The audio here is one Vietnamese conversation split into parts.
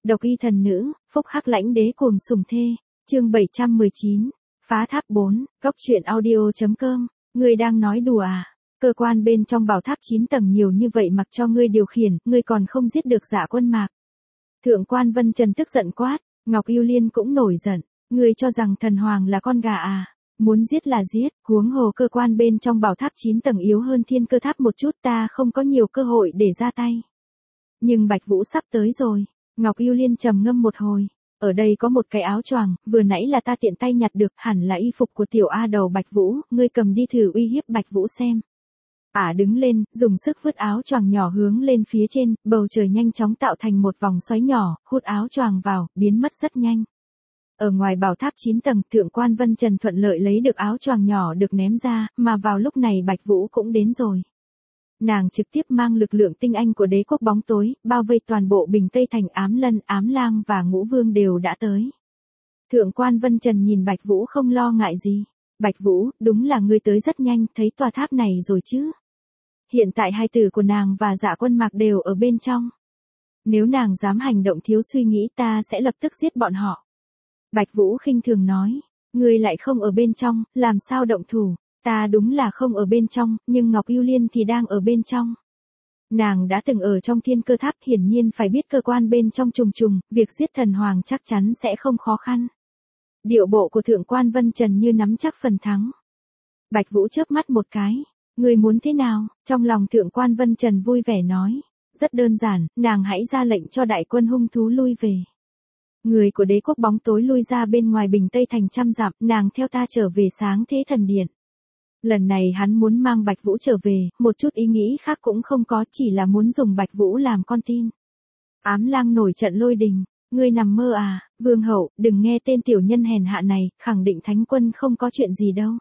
Độc y thần nữ, phúc hắc lãnh đế cuồng sủng thê. Chương 719. Phá tháp 4, Cốc truyện audio.com. Ngươi đang nói đùa à? Cơ quan bên trong bảo tháp 9 tầng nhiều như vậy mặc cho ngươi điều khiển, ngươi còn không giết được Dạ Quân Mạc. Thượng quan Vân Trần tức giận quát, Ngọc Yêu Liên cũng nổi giận, ngươi cho rằng thần hoàng là con gà à? Muốn giết là giết, huống hồ cơ quan bên trong bảo tháp 9 tầng yếu hơn thiên cơ tháp một chút, ta không có nhiều cơ hội để ra tay. Nhưng Bạch Vũ sắp tới rồi. Ngọc Yêu Liên trầm ngâm một hồi. Ở đây có một cái áo choàng, vừa nãy là ta tiện tay nhặt được, hẳn là y phục của tiểu A đầu Bạch Vũ, ngươi cầm đi thử uy hiếp Bạch Vũ xem. Đứng lên, dùng sức vứt áo choàng nhỏ hướng lên phía trên, bầu trời nhanh chóng tạo thành một vòng xoáy nhỏ, hút áo choàng vào, biến mất rất nhanh. Ở ngoài bảo tháp 9 tầng, Thượng quan Vân Trần thuận lợi lấy được áo choàng nhỏ được ném ra, mà vào lúc này Bạch Vũ cũng đến rồi. Nàng trực tiếp mang lực lượng tinh anh của đế quốc bóng tối, bao vây toàn bộ Bình Tây Thành. Ám Lân, Ám Lang và Ngũ Vương đều đã tới. Thượng quan Vân Trần nhìn Bạch Vũ không lo ngại gì. Bạch Vũ, đúng là ngươi tới rất nhanh, thấy tòa tháp này rồi chứ? Hiện tại hai tử của nàng và Dạ Quân Mạc đều ở bên trong. Nếu nàng dám hành động thiếu suy nghĩ, ta sẽ lập tức giết bọn họ. Bạch Vũ khinh thường nói, ngươi lại không ở bên trong, làm sao động thủ? Ta đúng là không ở bên trong, nhưng Ngọc Yêu Liên thì đang ở bên trong. Nàng đã từng ở trong thiên cơ tháp, hiển nhiên phải biết cơ quan bên trong trùng trùng, việc giết thần hoàng chắc chắn sẽ không khó khăn. Điệu bộ của Thượng quan Vân Trần như nắm chắc phần thắng. Bạch Vũ chớp mắt một cái, ngươi muốn thế nào? Trong lòng Thượng quan Vân Trần vui vẻ nói, rất đơn giản, nàng hãy ra lệnh cho đại quân hung thú lui về. Người của đế quốc bóng tối lui ra bên ngoài Bình Tây Thành trăm dặm, nàng theo ta trở về Sáng Thế Thần Điện. Lần này hắn muốn mang Bạch Vũ trở về, một chút ý nghĩ khác cũng không có, chỉ là muốn dùng Bạch Vũ làm con tin. Ám Lang nổi trận lôi đình, ngươi nằm mơ à? Vương hậu, đừng nghe tên tiểu nhân hèn hạ này, khẳng định thánh quân không có chuyện gì đâu.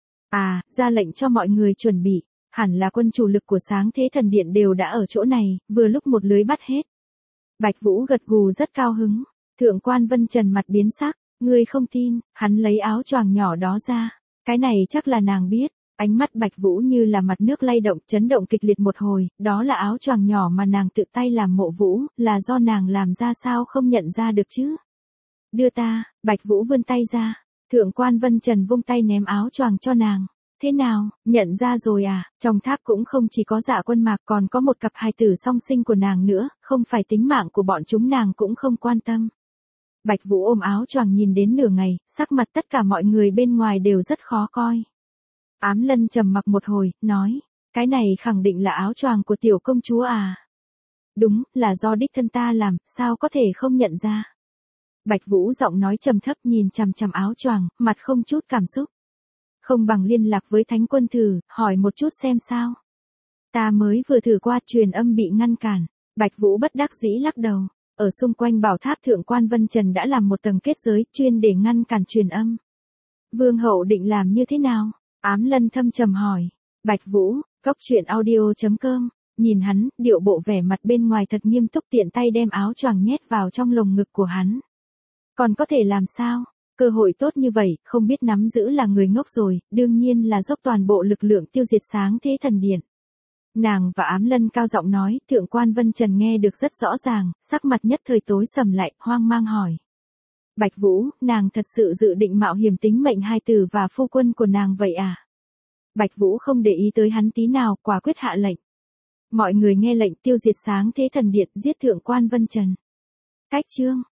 Ra lệnh cho mọi người chuẩn bị, hẳn là quân chủ lực của Sáng Thế Thần Điện đều đã ở chỗ này, vừa lúc một lưới bắt hết. Bạch Vũ gật gù rất cao hứng. Thượng quan Vân Trần mặt biến sắc, ngươi không tin? Hắn lấy áo choàng nhỏ đó ra. Cái này chắc là nàng biết. Ánh mắt Bạch Vũ như là mặt nước lay động, chấn động kịch liệt một hồi, đó là áo choàng nhỏ mà nàng tự tay làm. Mộ Vũ, là do nàng làm ra sao không nhận ra được chứ? Đưa ta. Bạch Vũ vươn tay ra. Thượng quan Vân Trần vung tay ném áo choàng cho nàng. Thế nào, nhận ra rồi à? Trong tháp cũng không chỉ có Dạ Quân Mạc, còn có một cặp hài tử song sinh của nàng nữa, không phải tính mạng của bọn chúng nàng cũng không quan tâm. Bạch Vũ ôm áo choàng nhìn đến nửa ngày, sắc mặt tất cả mọi người bên ngoài đều rất khó coi. Ám Lân trầm mặc một hồi, nói, cái này khẳng định là áo choàng của tiểu công chúa à? Đúng, là do đích thân ta làm, sao có thể không nhận ra? Bạch Vũ giọng nói trầm thấp nhìn chằm chằm áo choàng, mặt không chút cảm xúc. Không bằng liên lạc với thánh quân thử, hỏi một chút xem sao. Ta mới vừa thử qua, truyền âm bị ngăn cản. Bạch Vũ bất đắc dĩ lắc đầu. Ở xung quanh bảo tháp Thượng quan Vân Trần đã làm một tầng kết giới, chuyên để ngăn cản truyền âm. Vương hậu định làm như thế nào? Ám Lân thâm trầm hỏi. Bạch Vũ, Cốc truyện audio.com. Nhìn hắn, điệu bộ vẻ mặt bên ngoài thật nghiêm túc, tiện tay đem áo choàng nhét vào trong lồng ngực của hắn. Còn có thể làm sao? Cơ hội tốt như vậy, không biết nắm giữ là người ngốc rồi, đương nhiên là dốc toàn bộ lực lượng tiêu diệt Sáng Thế Thần Điện. Nàng và Ám Lân cao giọng nói, Thượng quan Vân Trần nghe được rất rõ ràng, sắc mặt nhất thời tối sầm lại, hoang mang hỏi. Bạch Vũ, nàng thật sự dự định mạo hiểm tính mệnh hai tử và phu quân của nàng vậy à? Bạch Vũ không để ý tới hắn tí nào, quả quyết hạ lệnh. Mọi người nghe lệnh, tiêu diệt Sáng Thế Thần Điện, giết Thượng quan Vân Trần. Cách chương.